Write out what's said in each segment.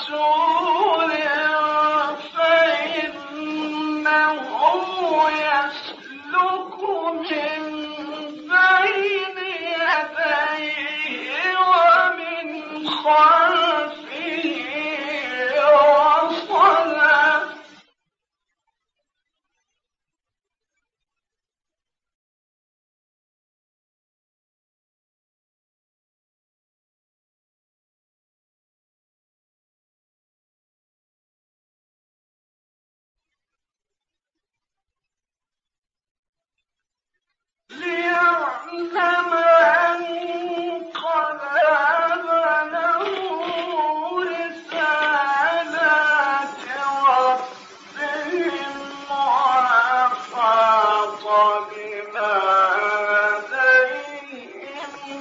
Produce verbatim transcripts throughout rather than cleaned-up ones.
رَسُولٍ فَإِنَّهُ يَسْلُكُ مِن بَيْنِ يَدَيْهِ وَمِنْ خَلْفِهِ رَصَدًا لِّيَعْلَمَ أَن قَدْ أَبْلَغُوا رِسَالَاتِ رَبِّهِمْ وَأَحَاطَ بِمَا لَدَيْهِمْ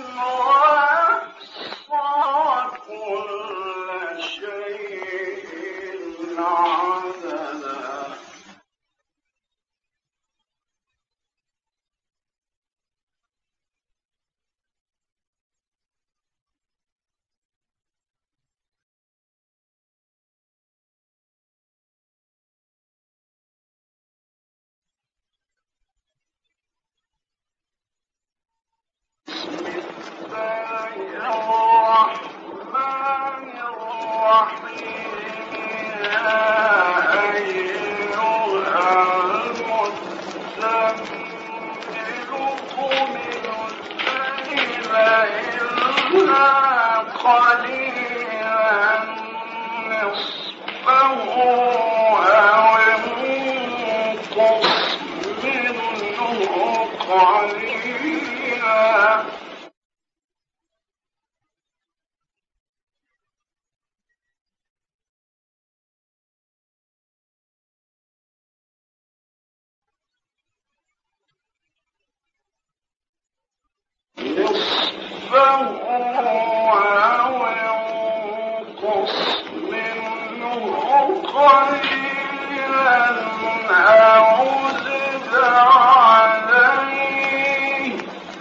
وَأَحْصَىٰ كُلَّ شَيْءٍ عَدَدًا بسم الله الرحمن الرحيم يا أيها المزمل قم الليل إلا قليلا نصفه أو انقص منه قليلا نصفه أو انقص منه قليلا أو زد عليه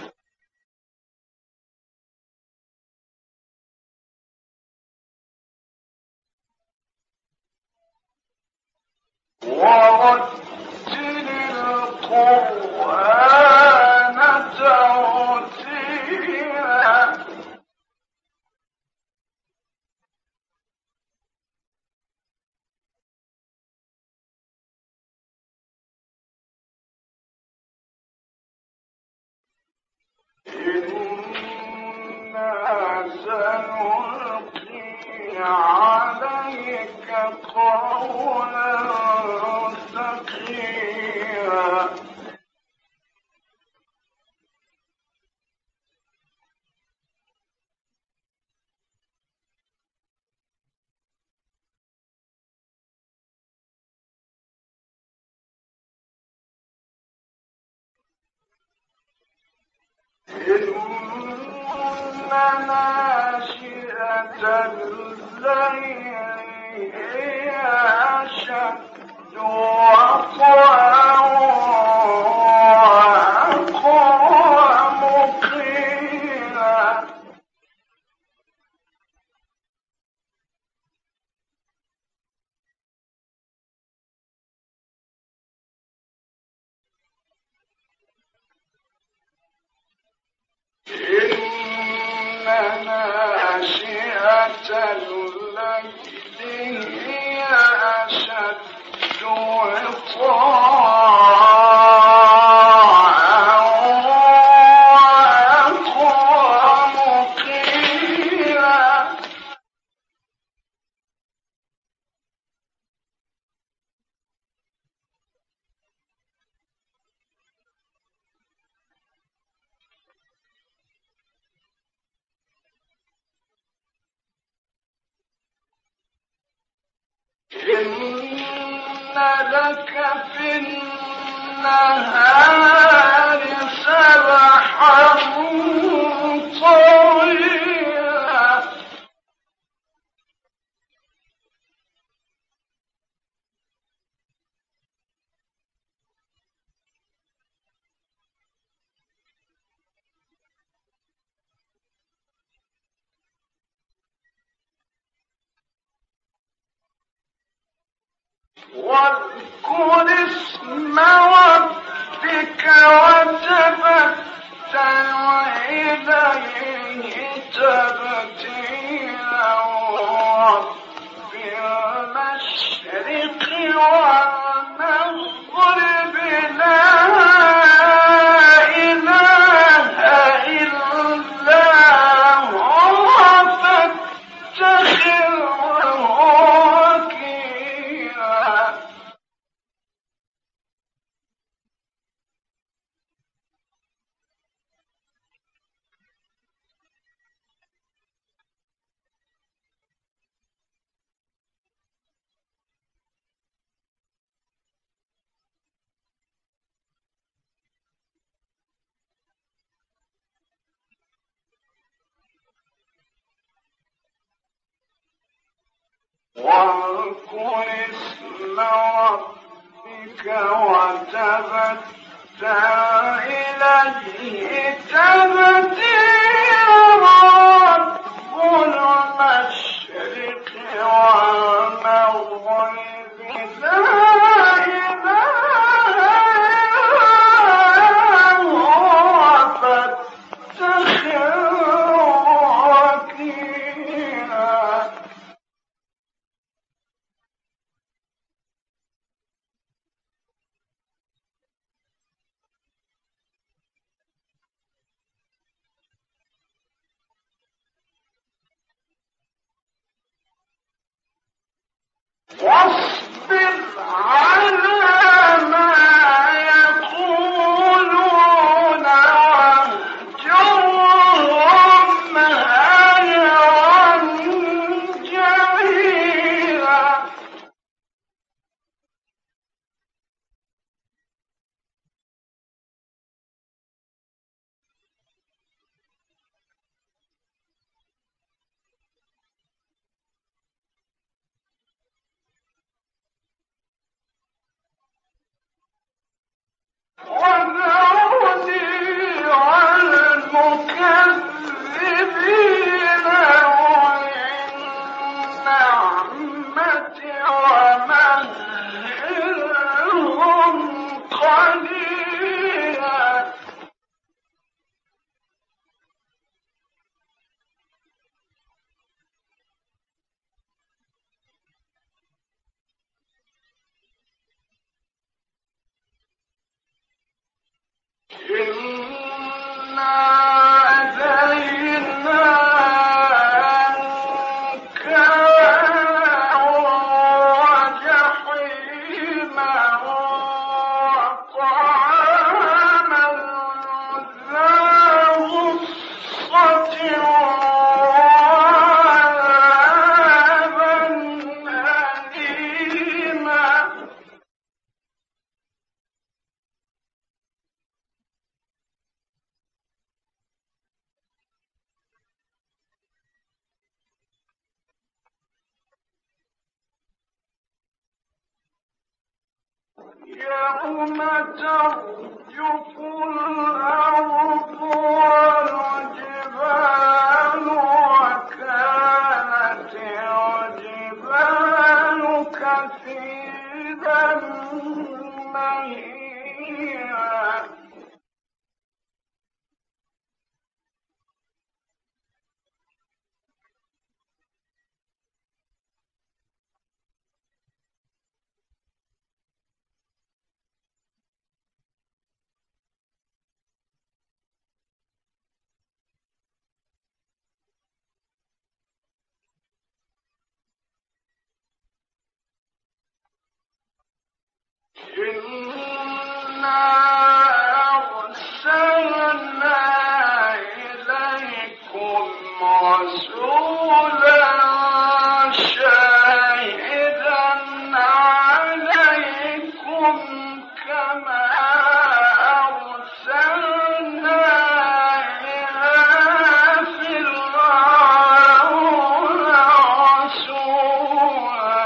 ورتل القرآن ترتيلا إِنَّا سَنُلْقِي عَلَيْكَ قَوْلًا ثَقِيلًا إِنَّ نَاشِئَةَ اللَّيْلِ هِيَ أَشَدُّ وَطْئًا وَأَقْوَمُ قِيلًا إِنَّ نَاشِئَةَ اللَّيْلِ هِيَ أَشَدُّ وَطْئًا وَأَقْوَمُ قِيلًا إِنَّ لَكَ فِي النَّهَارِ سَبْحًا طَوِيلًا واذكر اسم ربك وتبتل إليه تبتيلا رب المشرق والمغرب لا إله إلا هو فاتخذه وكيلا. واذكر اسم ربك وتبتل إليه تبتيلا رب المشرق والمغرب لا إله إلا هو فاتخذه وكيلا. واصبر على ما يقولون واهجرهم هجرا جميلا. وذرني والمكذبين أولي النعمة ومهلهم قليلا. إنا هدينا أنكالا وجحيما وطعاما ذا غصة وعذابا أليما. يوم ترجف الأرض والجبال وكانت الجبال كثيبا مهيلا. إنا أرسلنا إليكم رسولا شاهدا عليكم كما أرسلنا إلى فرعون رسولا.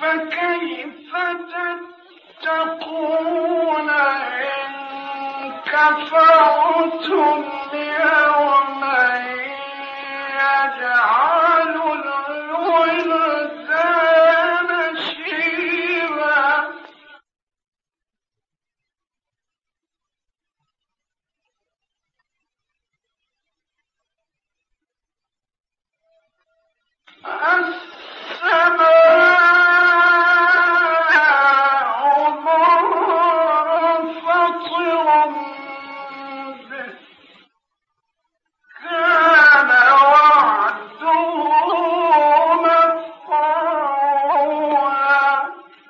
فكيف تتقون إن كفرتم يوما يجعل الولدان شيبا السماء منفطر به كان وعده مفعولا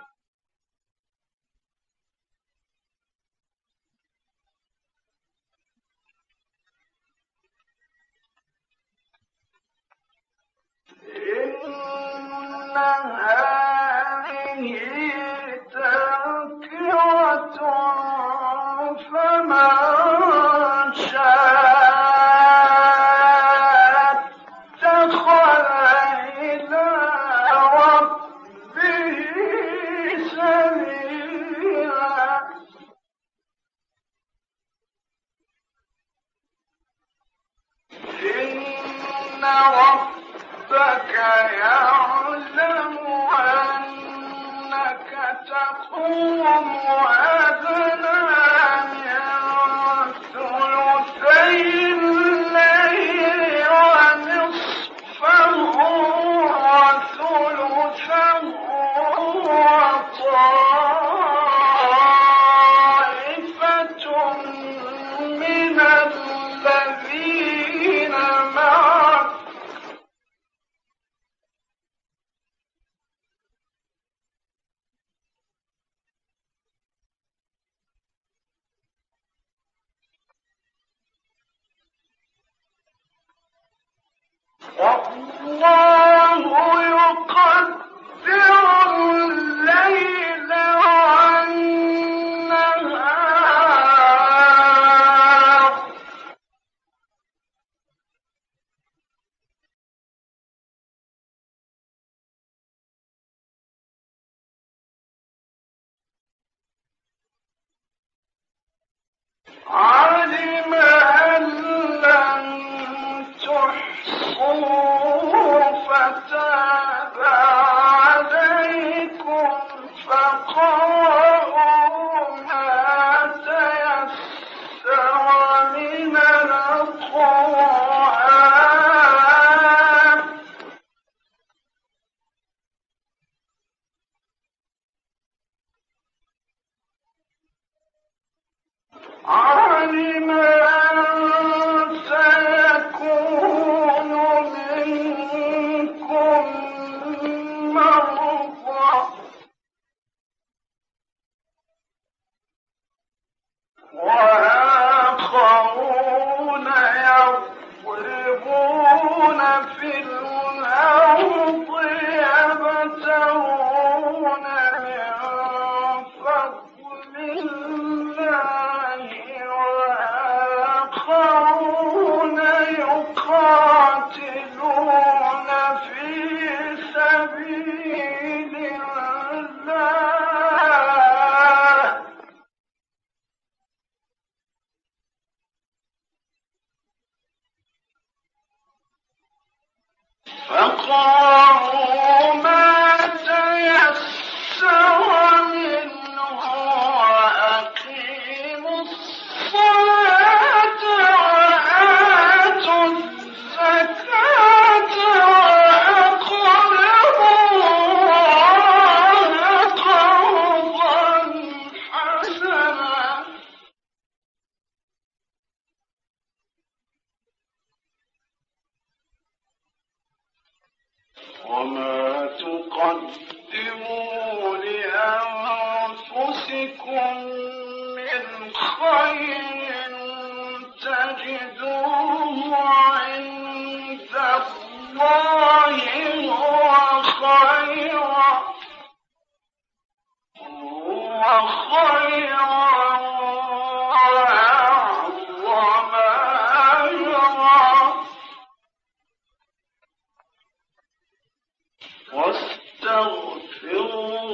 إن هذه تذكرة فمن شاء اتخذ إلى ربه سبيلا إن ربك يعلم أنك تقوم أدنى من ثلثي الليل ونصفه وثلثه وطائفة من الذين معك والله يقدر الليل والنهار علم أن لن تحصوا فتاب عليكم فقرأوا ما تيسر من القرآن علم أن سيكون منكم مرضى وآخرون يضربون في الأرض يبتغون من فضل الله وآخرون يقاتلون في سبيل الله فقرأوا ما تيسر منه وأقيموا الصلاة وآتوا الزكاة وأقرضوا الله قرضا حسنا وما تقدموا لأنفسكم من خير تجدوه عند الله هو خيرا هو خيرا وأعظم أجرا واستغفر يغفر